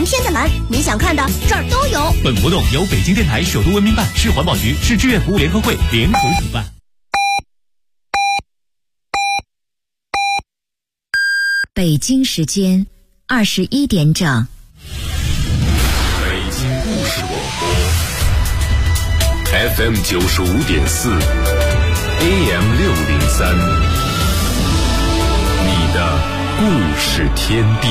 天的蓝，你想看的这儿都有。 本活动由北京电台首都文明办、市环保局、市志愿服务联合会联合主办。 北京时间21点整。 北京故事广播 FM 95.4 AM 603，你的故事天地。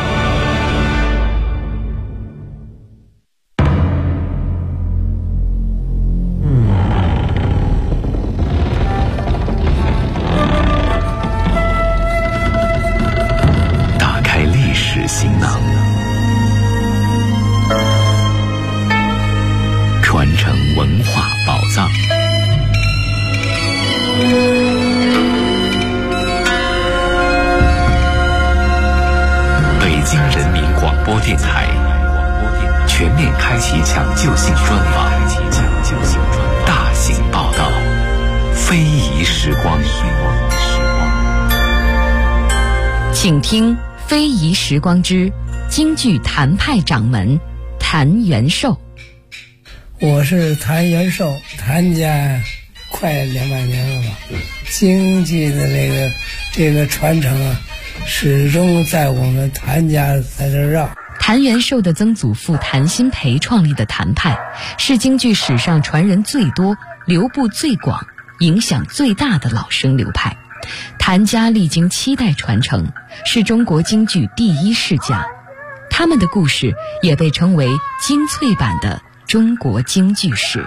行囊，传承文化宝藏。北京人民广播电台全面开启抢救性专访，大型报道，非遗时光。 请听非遗时光之京剧谭派掌门谭元寿。 我是谭元寿，谭家快200年了吧？京剧的这个传承啊，始终在我们谭家在这绕。 谭元寿的曾祖父谭鑫培创立的谭派，是京剧史上传人最多、流布最广、影响最大的老生流派。谭家历经7代传承，是中国京剧第一世家。他们的故事也被称为精粹版的中国京剧史。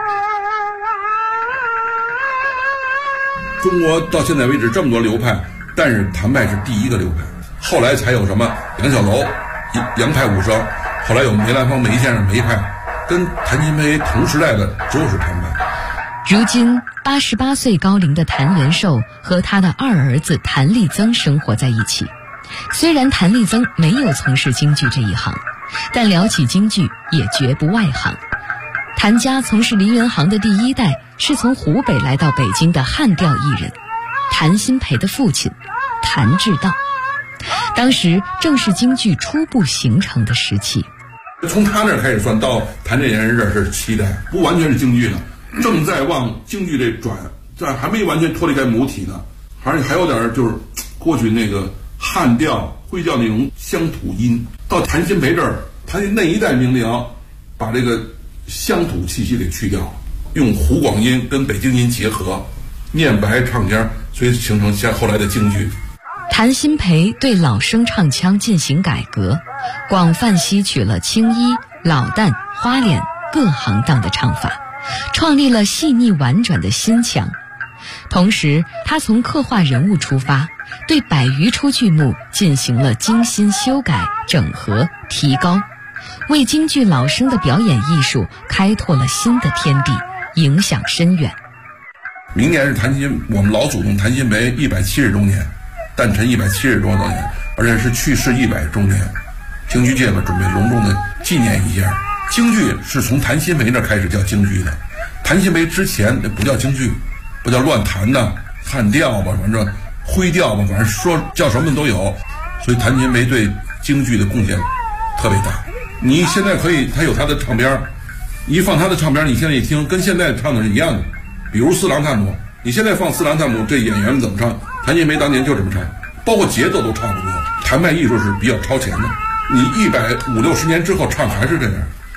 中国到现在为止这么多流派，但是谭派是第一个流派，后来才有什么杨小楼、杨派武生，后来有梅兰芳梅先生梅派，跟谭鑫培同时代的只有是谭派。 如今88岁高龄的谭元寿和他的2儿子谭立增生活在一起。虽然谭立增没有从事京剧这一行，但聊起京剧也绝不外行。谭家从事梨园行的第1代是从湖北来到北京的汉调艺人，谭鑫培的父亲谭志道。当时正是京剧初步形成的时期。 从他那儿开始算到谭这人这是7代，不完全是京剧了，正在往京剧这转，但还没完全脱离开母体呢，还有点就是过去那个汉调会调那种乡土音。到谭鑫培这儿，他那一代名伶把这个乡土气息给去掉了，用湖广音跟北京音结合，念白唱腔，所以形成像后来的京剧。 谭鑫培对老生唱腔进行改革，广泛吸取了青衣、老旦、花脸各行当的唱法，创立了细腻婉转的新腔。同时他从刻画人物出发，对100余出剧目进行了精心修改、整合、提高，为京剧老生的表演艺术开拓了新的天地，影响深远。 明年是我们老祖宗谭鑫培170周年，诞辰170多年，而且是去世100周年。京剧界吧准备隆重的纪念一下。京剧是从谭鑫培那开始叫京剧的，谭鑫培之前那不叫京剧，不叫乱弹的汉调吧，反正徽调吧，反正说叫什么都有。所以谭鑫培对京剧的贡献特别大。你现在可以，他有他的唱片，你一放他的唱片，你现在一听跟现在唱的是一样的。比如四郎探母，你现在放四郎探母，这演员们怎么唱？谭鑫培当年就这么唱，包括节奏都差不多。谭派艺术是比较超前的，你150、60年之后唱还是这样。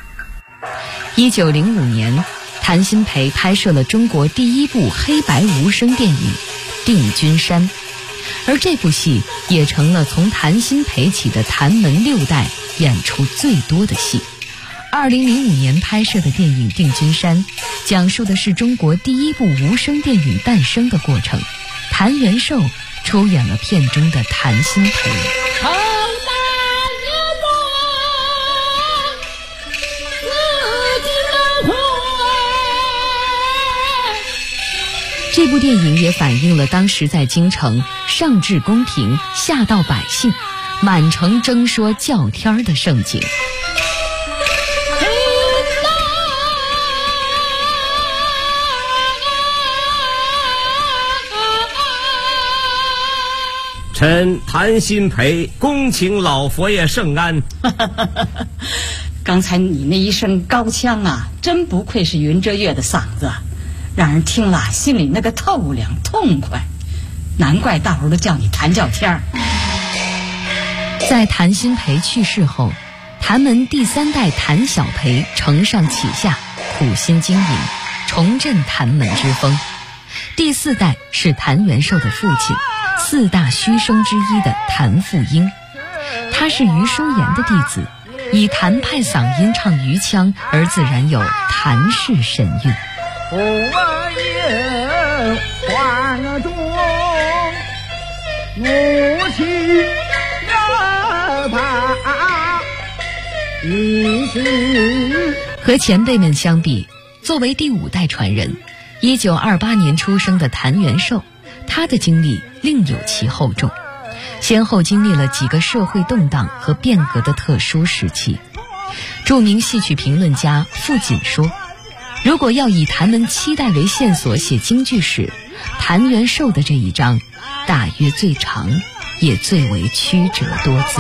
1905年，谭鑫培拍摄了中国第一部黑白无声电影《定军山》，而这部戏也成了从谭鑫培起的谭门6代演出最多的戏。2005年拍摄的电影《定军山》讲述的是中国第一部无声电影诞生的过程。谭元寿出演了片中的谭鑫培。这部电影也反映了当时在京城上至宫廷，下到百姓，满城争说叫天的盛景。 臣谭鑫培恭请老佛爷圣安。 刚才你那一声高腔啊，真不愧是云遮月的嗓子，让人听了心里那个透亮痛快，难怪大伙都叫你谭叫天儿。 在谭鑫培去世后，谭门第3代谭小培承上启下，苦心经营，重振谭门之风。第4代是谭元寿的父亲，4大须生之一的谭富英，他是余叔岩的弟子，以谭派嗓音唱余腔，而自然有谭氏神韵。 我也怀中母亲和前辈们相比，作为第5代传人，1928年出生的谭元寿，他的经历另有其厚重，先后经历了几个社会动荡和变革的特殊时期。著名戏曲评论家傅锦说，如果要以谭门7代为线索写京剧史，谭元寿的这一章大约最长，也最为曲折多姿。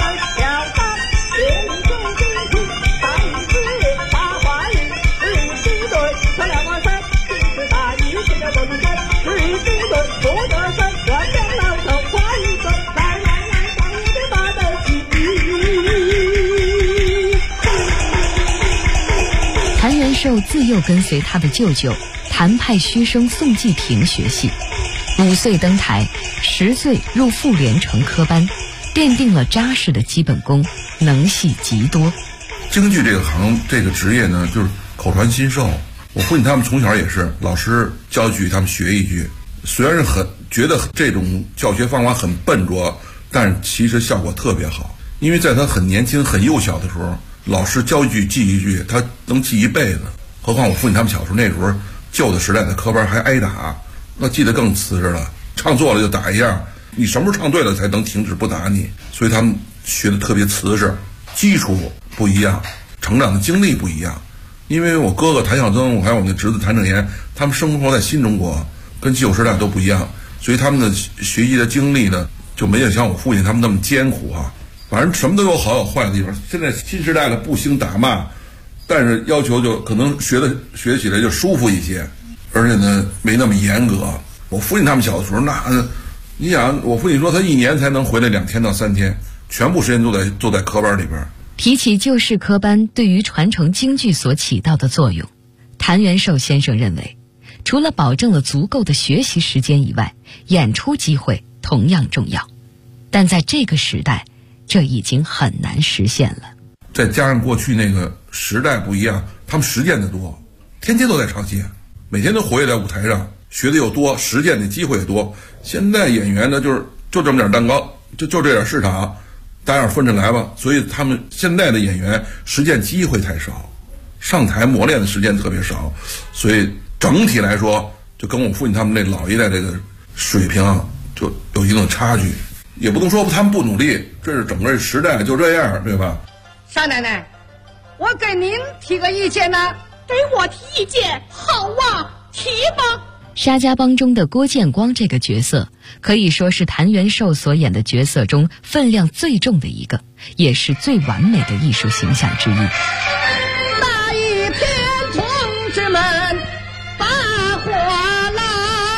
谭元寿自幼跟随他的舅舅谭派须生宋继平学戏，5岁登台，10岁入妇联成科班，奠定了扎实的基本功，能戏极多。 京剧这个这个职业呢，就是口传心授。我父亲他们从小也是老师教一句，他们学一句。虽然是觉得这种教学方法很笨拙，但其实效果特别好。因为在他很年轻、很幼小的时候，老师教一句记一句，他能记一辈子。何况我父亲他们小时候那时候旧的时代的科班还挨打，那记得更瓷实了。唱错了就打一下，你什么时候唱对了才能停止不打你。所以他们学的特别瓷实，基础不一样，成长的经历不一样。因为我哥哥谭孝增，还有我那侄子谭正言，他们生活在新中国，跟旧时代都不一样，所以他们的学习的经历呢，就没有像我父亲他们那么艰苦啊。反正什么都有好有坏的地方。现在新时代的不兴打骂，但是要求就可能学起来就舒服一些，而且呢没那么严格。我父亲他们小的时候，你想，我父亲说他1年才能回来2天到3天，全部时间都在科班里边。 提起旧式科班对于传承京剧所起到的作用，谭元寿先生认为，除了保证了足够的学习时间以外，演出机会同样重要。但在这个时代，这已经很难实现了。 再加上过去那个时代不一样，他们实践的多，天天都在唱戏，每天都活跃在舞台上，学的又多，实践的机会也多。现在演员呢，就这么点蛋糕，就这点市场，大家分着来吧。所以他们现在的演员实践机会太少，上台磨练的时间特别少，所以整体来说，就跟我父亲他们那老一代这个水平就有一定的差距。也不能说他们不努力，这是整个时代就这样，对吧？ 少奶奶，我给您提个意见呢。 给我提意见，好啊，提吧。 沙家浜中的郭建光这个角色，可以说是谭元寿所演的角色中分量最重的一个，也是最完美的艺术形象之一。 那一片同志们把话啦，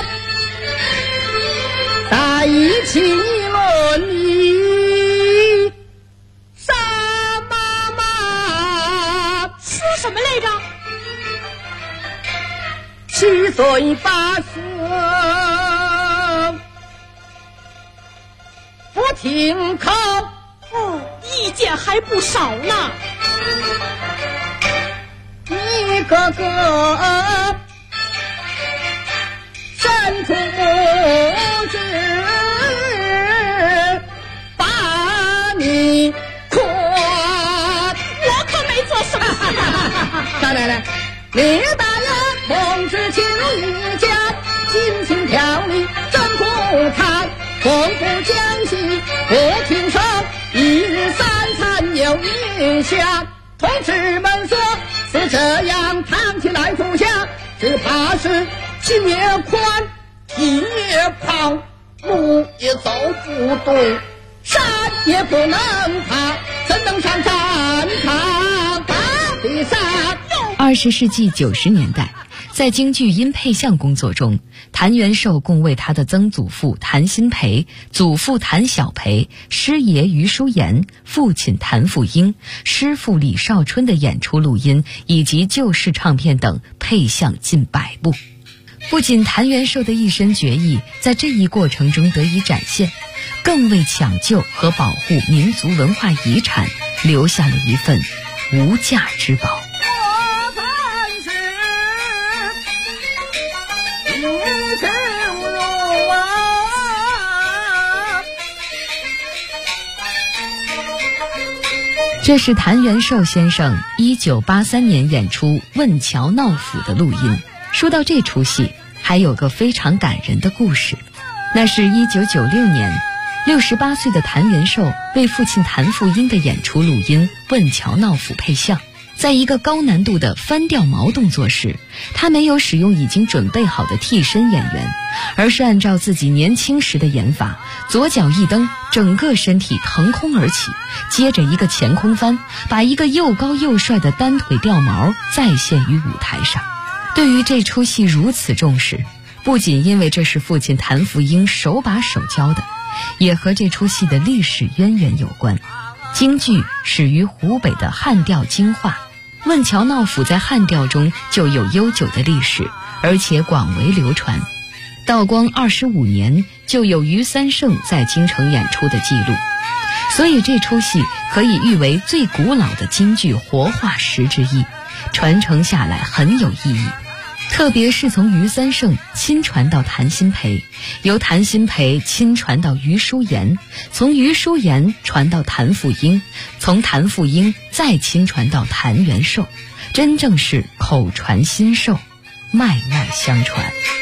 大一起论理，傻妈妈说什么来着 ？7岁8岁不听口， 意见还不少呢。 你哥哥伸出拇指把你夸， 我可没做什么事啊。 少奶奶，李大人同志请一家，尽情调理真不贪，从不讲戏不听说，一日3餐有一下。同志们说是这样谈起来不下，只怕是心越宽体越胖， 路也走不对，山也不能爬，怎能上战场打比赛 ？20世纪90年代，在京剧音配像工作中，谭元寿共为他的曾祖父谭鑫培、祖父谭小培、师爷于淑妍、父亲谭富英、师父李少春的演出录音以及旧式唱片等配像近100部。不仅谭元寿的一身绝艺在这一过程中得以展现，更为抢救和保护民族文化遗产留下了一份无价之宝。这是谭元寿先生1983年演出《问桥闹府》的录音。说到这出戏，还有个非常感人的故事，那是1996年，68岁的谭元寿为父亲谭富英的演出录音《问桥闹府》配像。在一个高难度的翻掉毛动作时，他没有使用已经准备好的替身演员，而是按照自己年轻时的演法，左脚一蹬，整个身体腾空而起，接着一个前空翻，把一个又高又帅的单腿掉毛再现于舞台上。对于这出戏如此重视，不仅因为这是父亲谭富英手把手教的，也和这出戏的历史渊源有关。京剧始于湖北的汉调京话，问桥闹府在汉调中就有悠久的历史，而且广为流传。道光25年就有于三胜在京城演出的记录，所以这出戏可以誉为最古老的京剧活化石之一，传承下来很有意义。特别是从于三胜亲传到谭鑫培，由谭鑫培亲传到于淑妍，从于淑妍传到谭富英，从谭富英再亲传到谭元寿，真正是口传心授，脉脉相传。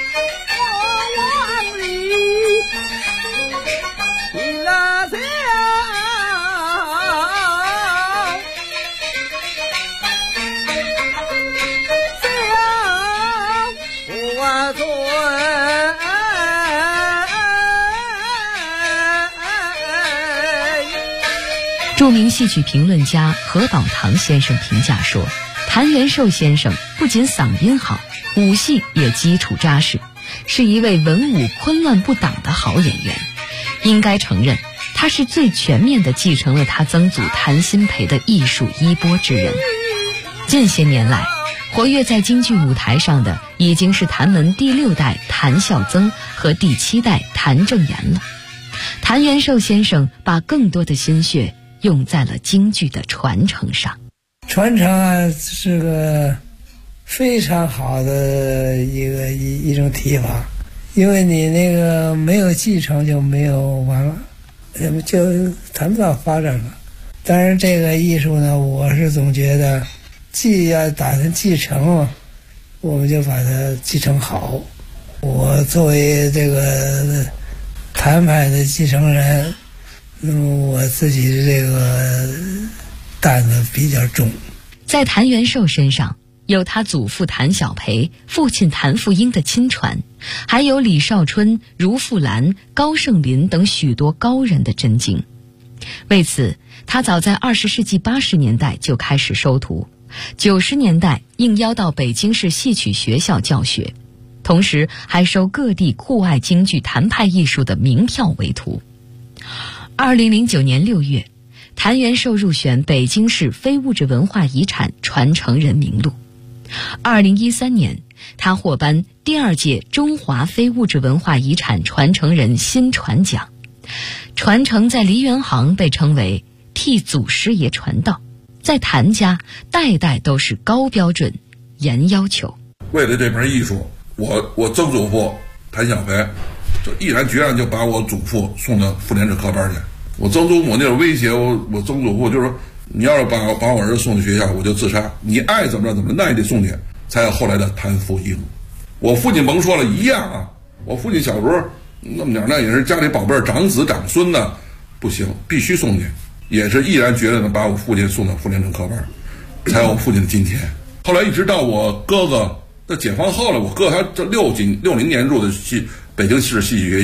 著名戏曲评论家何宝堂先生评价说，谭元寿先生不仅嗓音好，武戏也基础扎实，是一位文武昆乱不挡的好演员。应该承认，他是最全面地继承了他曾祖谭鑫培的艺术衣钵之人。近些年来，活跃在京剧舞台上的已经是谭门第6代谭孝曾和第7代谭正言了。谭元寿先生把更多的心血用在了京剧的传承上。 传承啊，是个非常好的一种提法，因为你那个没有继承就没有完了，就谈不到发展了。当然这个艺术呢，我是总觉得既要打算继承，我们就把它继承好。我作为这个谭派的继承人，我自己的这个担子比较重。 在谭元寿身上有他祖父谭小培、父亲谭富英的亲传，还有李少春、如富兰、高盛林等许多高人的真经。为此，他早在20世纪80年代就开始收徒，90年代应邀到北京市戏曲学校教学，同时还收各地酷爱京剧谭派艺术的名票为徒。2009年6月，谭元寿入选北京市非物质文化遗产传承人名录。2013年，他获颁第2届中华非物质文化遗产传承人新传奖。传承在梨园行被称为替祖师爷传道，在谭家代代都是高标准、严要求。 为了这门艺术，我曾祖父谭小培就毅然决然就把我祖父送到妇联制科班去。我曾祖母那种威胁我曾祖父就说，你要是把我儿子送去学校，我就自杀，你爱怎么着怎么着，那也得送去。才有后来的谭富英。我父亲甭说了，一样啊。我父亲小时候那么点，那也是家里宝贝儿，长子长孙呢，不行，必须送去，也是毅然决然的把我父亲送到妇联制科班，才有我父亲的今天。后来一直到我哥哥在解放后了，我哥他这60年入的北京市戏曲学校，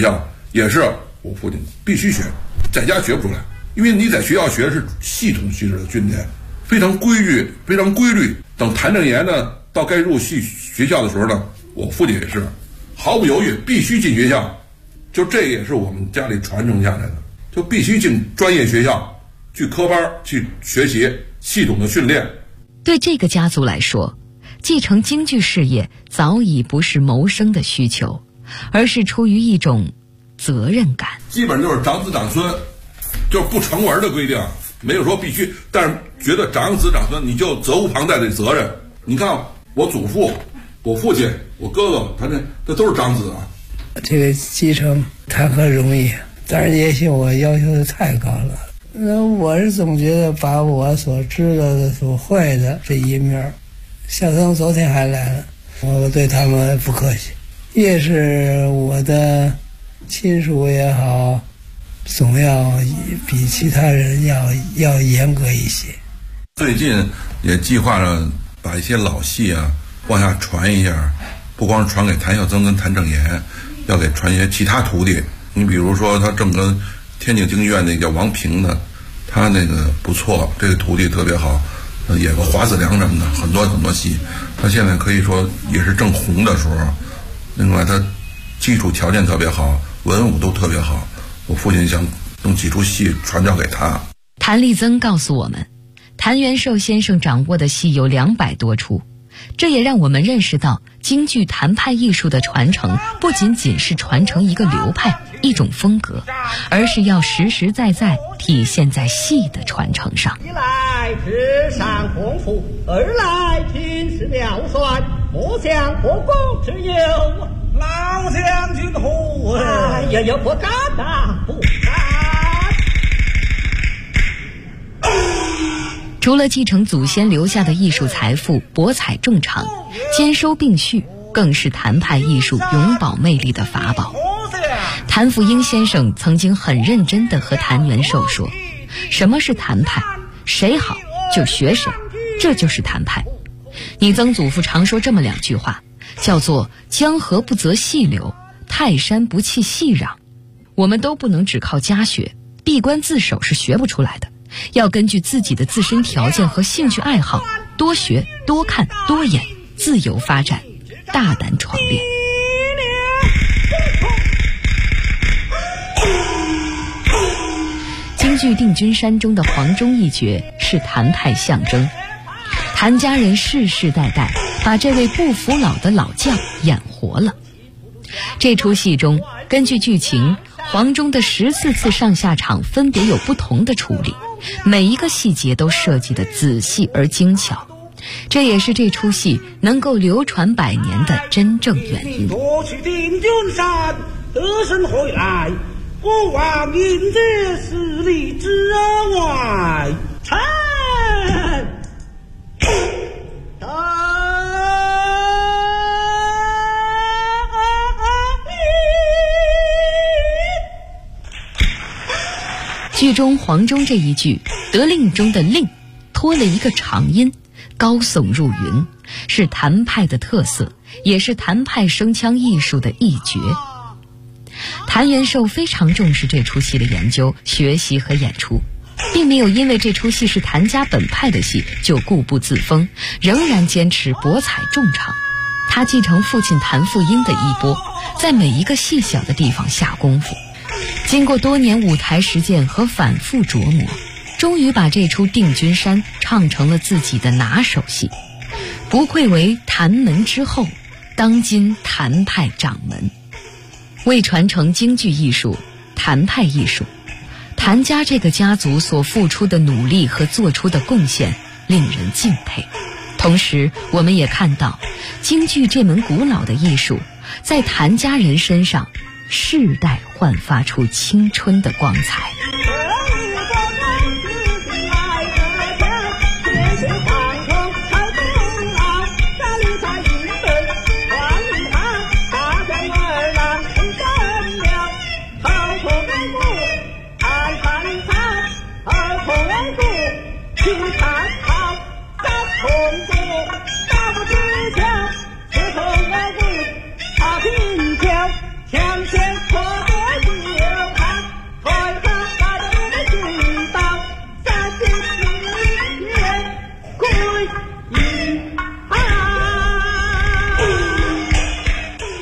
也是我父亲必须学，在家学不出来，因为你在学校学的是系统式的训练，非常规律，非常规律。等谭正岩呢到该入学校的时候呢，我父亲也是毫不犹豫必须进学校，就这也是我们家里传承下来的，就必须进专业学校，去科班去学习系统的训练。 对这个家族来说，继承京剧事业早已不是谋生的需求，而是出于一种责任感。 基本就是长子长孙，就是不成文的规定，没有说必须，但是觉得长子长孙你就责无旁贷的责任。你看我祖父、我父亲、我哥哥，这都是长子啊。 这个继承谈何容易，但是也许我要求的太高了。那我是总觉得把我所知道的所坏的这一面，小曾昨天还来了，我对他们不客气，越是我的亲属也好，总要比其他人要严格一些。 最近也计划着把一些老戏啊往下传一下，不光是传给谭孝曾跟谭正岩，要给传一些其他徒弟。你比如说他正跟天津京剧院那个叫王平的，他那个不错，这个徒弟特别好，演个华子良什么的，很多很多戏。他现在可以说也是正红的时候。另外他基础条件特别好，文武都特别好，我父亲想弄几出戏传教给他。 谭立增告诉我们，谭元寿先生掌握的戏有200多出，这也让我们认识到京剧谭派艺术的传承不仅仅是传承一个流派一种风格，而是要实实在在体现在戏的传承上。 一来智商丰富，二来品识了算，不想国公之忧，老将军乎？哎呀，不敢呐，不敢。 除了继承祖先留下的艺术财富，博采众长，兼收并蓄，更是谭派艺术永葆魅力的法宝。谭富英先生曾经很认真地和谭元寿说，什么是谭派？谁好就学谁，这就是谭派。你曾祖父常说这么2句话，叫做江河不择细流，泰山不弃细壤。我们都不能只靠家学，闭关自守是学不出来的，要根据自己的自身条件和兴趣爱好，多学多看多演，自由发展，大胆闯烈。京剧《定军山》中的黄忠一角是谭派象征，谭家人世世代代把这位不服老的老将演活了。这出戏中，根据剧情，黄忠的14次上下场分别有不同的处理，每一个细节都设计得仔细而精巧，这也是这出戏能够流传100年的真正原因。 夺取定军山，得胜回来，我望迎接10里之外，臣剧中黄忠这一句得令中的令拖了一个长音，高耸入云，是谭派的特色，也是谭派声腔艺术的一绝。谭元寿非常重视这出戏的研究、学习和演出，并没有因为这出戏是谭家本派的戏就固步自封，仍然坚持博采众长。他继承父亲谭富英的衣钵，在每一个细小的地方下功夫，经过多年舞台实践和反复琢磨，终于把这出《定军山》唱成了自己的拿手戏，不愧为谭门之后，当今谭派掌门。为传承京剧艺术、谭派艺术，谭家这个家族所付出的努力和做出的贡献令人敬佩。同时我们也看到，京剧这门古老的艺术在谭家人身上世代焕发出青春的光彩。 强先可得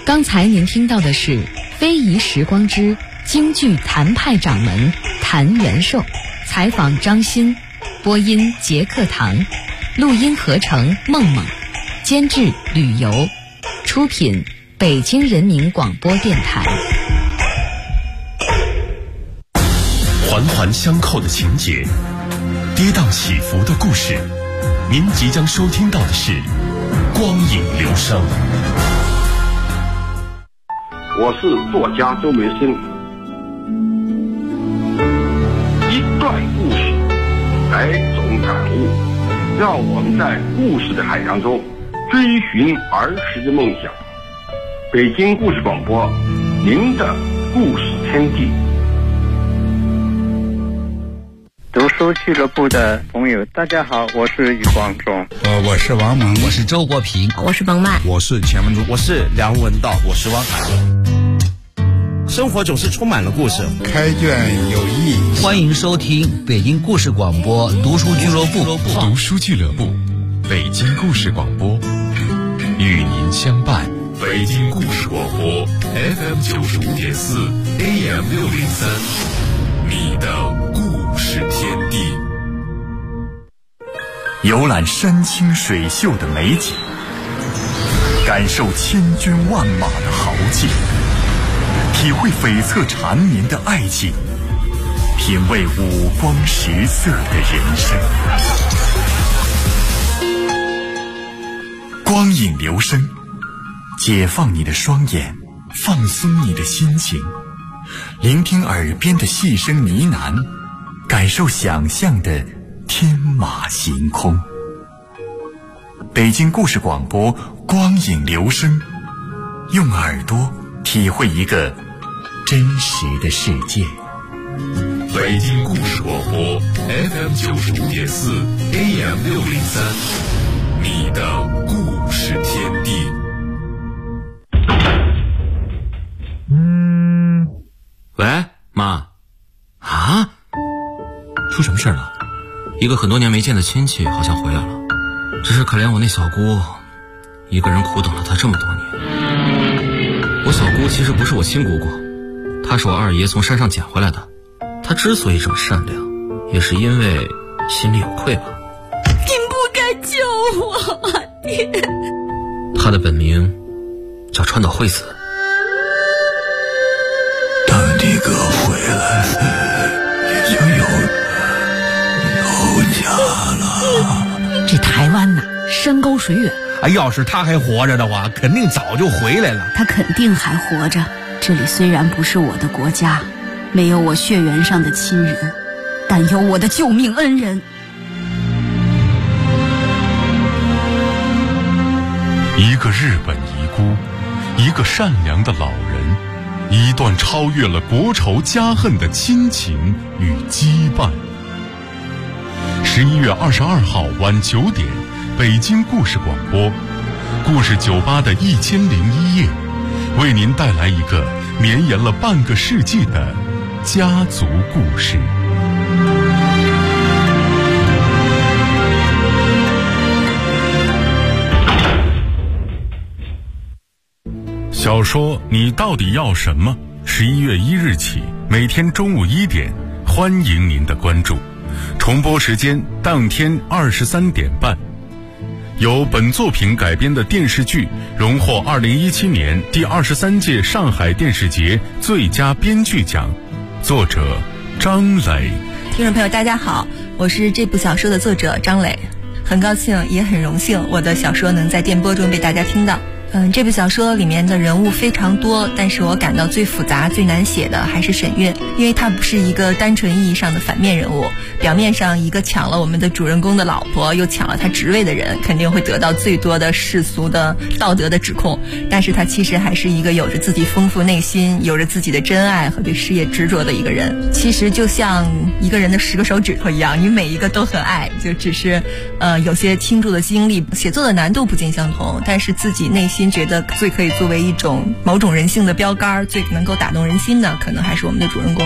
刚才您听到的是《非遗时光之京剧谭派掌门谭元寿》，采访张欣，播音杰克堂，录音合成梦梦，监制旅游，出品北京人民广播电台。 环环相扣的情节，跌宕起伏的故事，您即将收听到的是光影流声。 我是作家周梅生。一段故事，百种感悟，让我们在故事的海洋中追寻儿时的梦想。北京故事广播，您的故事天地。 读书俱乐部的朋友，大家好，我是余光中。 我是王蒙， 我是周国平， 我是彭曼， 我是钱文忠， 我是梁文道，我是汪海。生活总是充满了故事， 开卷有益。 欢迎收听北京故事广播读书俱乐部。 读书俱乐部，北京故事广播，与您相伴。北京故事广播 FM 95.4 AM 603，你的故事天地。游览山清水秀的美景，感受千军万马的豪劲，体会悱恻缠绵的爱情，品味五光十色的人生。光影流声，解放你的双眼，放松你的心情，聆听耳边的细声呢喃，感受想象的天马行空。北京故事广播，光影流声，用耳朵体会一个真实的世界。北京故事广播 FM 95.4 AM 603，你的故事天地。 喂，妈。啊？出什么事了？一个很多年没见的亲戚好像回来了，只是可怜我那小姑，一个人苦等了她这么多年。我小姑其实不是我亲姑姑，她是我二爷从山上捡回来的。她之所以这么善良，也是因为心里有愧吧。 您不该救我，爹。 她的本名叫川岛惠子。 当你哥回来，你就有家了。 这台湾呐，山高水远。 要是他还活着的话，肯定早就回来了。 他肯定还活着。这里虽然不是我的国家，没有我血缘上的亲人，但有我的救命恩人。 一个日本遗孤，一个善良的老人，一段超越了国仇家恨的亲情与羁绊。11月22号晚9点，北京故事广播，故事酒吧的1001夜，为您带来一个绵延了半个世纪的家族故事。小说你到底要什么？11月1日起，每天中午1点，欢迎您的关注。重播时间当天23点半。由本作品改编的电视剧荣获2017年第23届上海电视节最佳编剧奖，作者张磊。 听众朋友大家好，我是这部小说的作者张磊，很高兴也很荣幸我的小说能在电波中被大家听到。这部小说里面的人物非常多，但是我感到最复杂最难写的还是沈月，因为她不是一个单纯意义上的反面人物。表面上一个抢了我们的主人公的老婆又抢了他职位的人，肯定会得到最多的世俗的道德的指控，但是他其实还是一个有着自己丰富内心，有着自己的真爱和对事业执着的一个人。其实就像一个人的10个手指头一样，你每一个都很爱，就只是有些倾注的精力，写作的难度不尽相同，但是自己内心觉得最可以作为一种某种人性的标杆，最能够打动人心的，可能还是我们的主人公。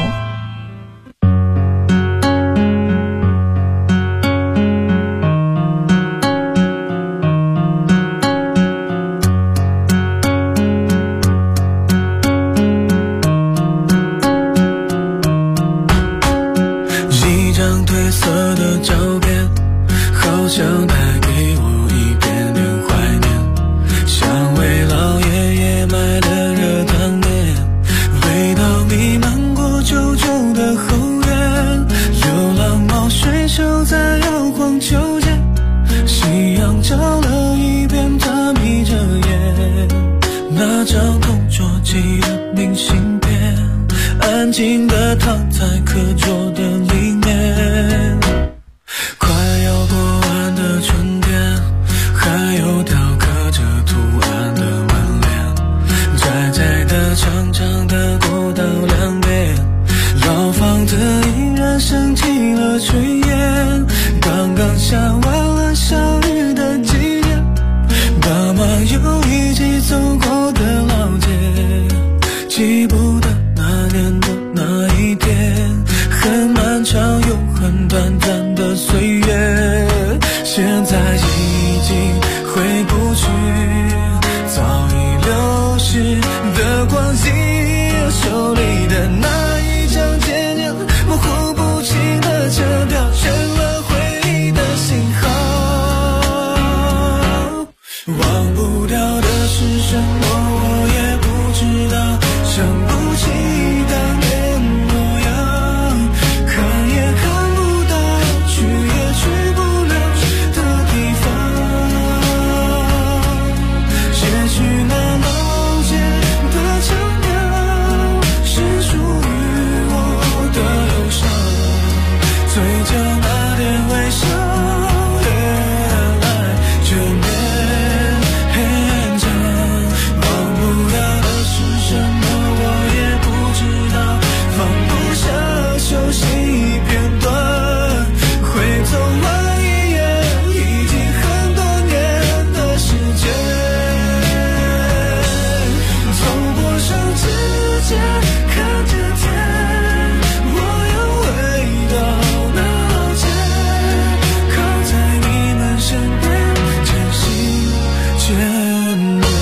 安静地躺在课桌的里面，快要过完的春天，还有雕刻着图案的门帘，窄窄的长长的过道两边，老房子依然升起了炊烟，刚刚下完了小雨的季节，爸妈又一起走过的老街，记不得那年的那一天，很漫长又很短暂的岁月，现在已经回不去早已流逝的光景，手里的那一张渐渐模糊不清的车票，成了回忆的信号。忘不掉的是什么我也不知道，想不起当年模样，看也看不到，去也去不了的地方，写去那老街的腔调，是属于我的忧伤，嘴角那点微笑原来这绵长，忘不掉的是什么我也不知道，放不下熟悉片段，会走完一页已经很多年的时间，走过上指尖看着天，我要回到那老街，靠在你们身边渐行渐远。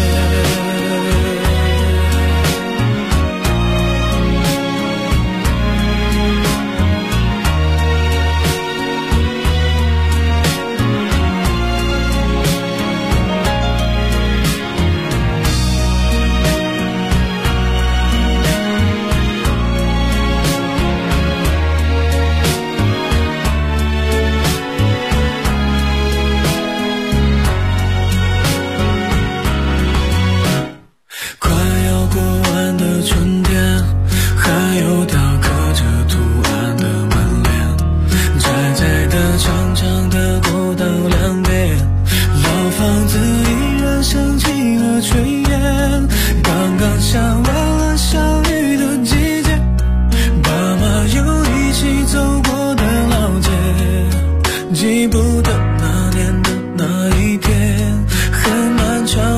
快要过完的春天，还有雕刻着图案的门帘，窄窄的长长的过道两边，老房子依然升起了炊烟，刚刚下完了小雨的季节，爸妈又一起走过的老街，记不得那年的那一天，很漫长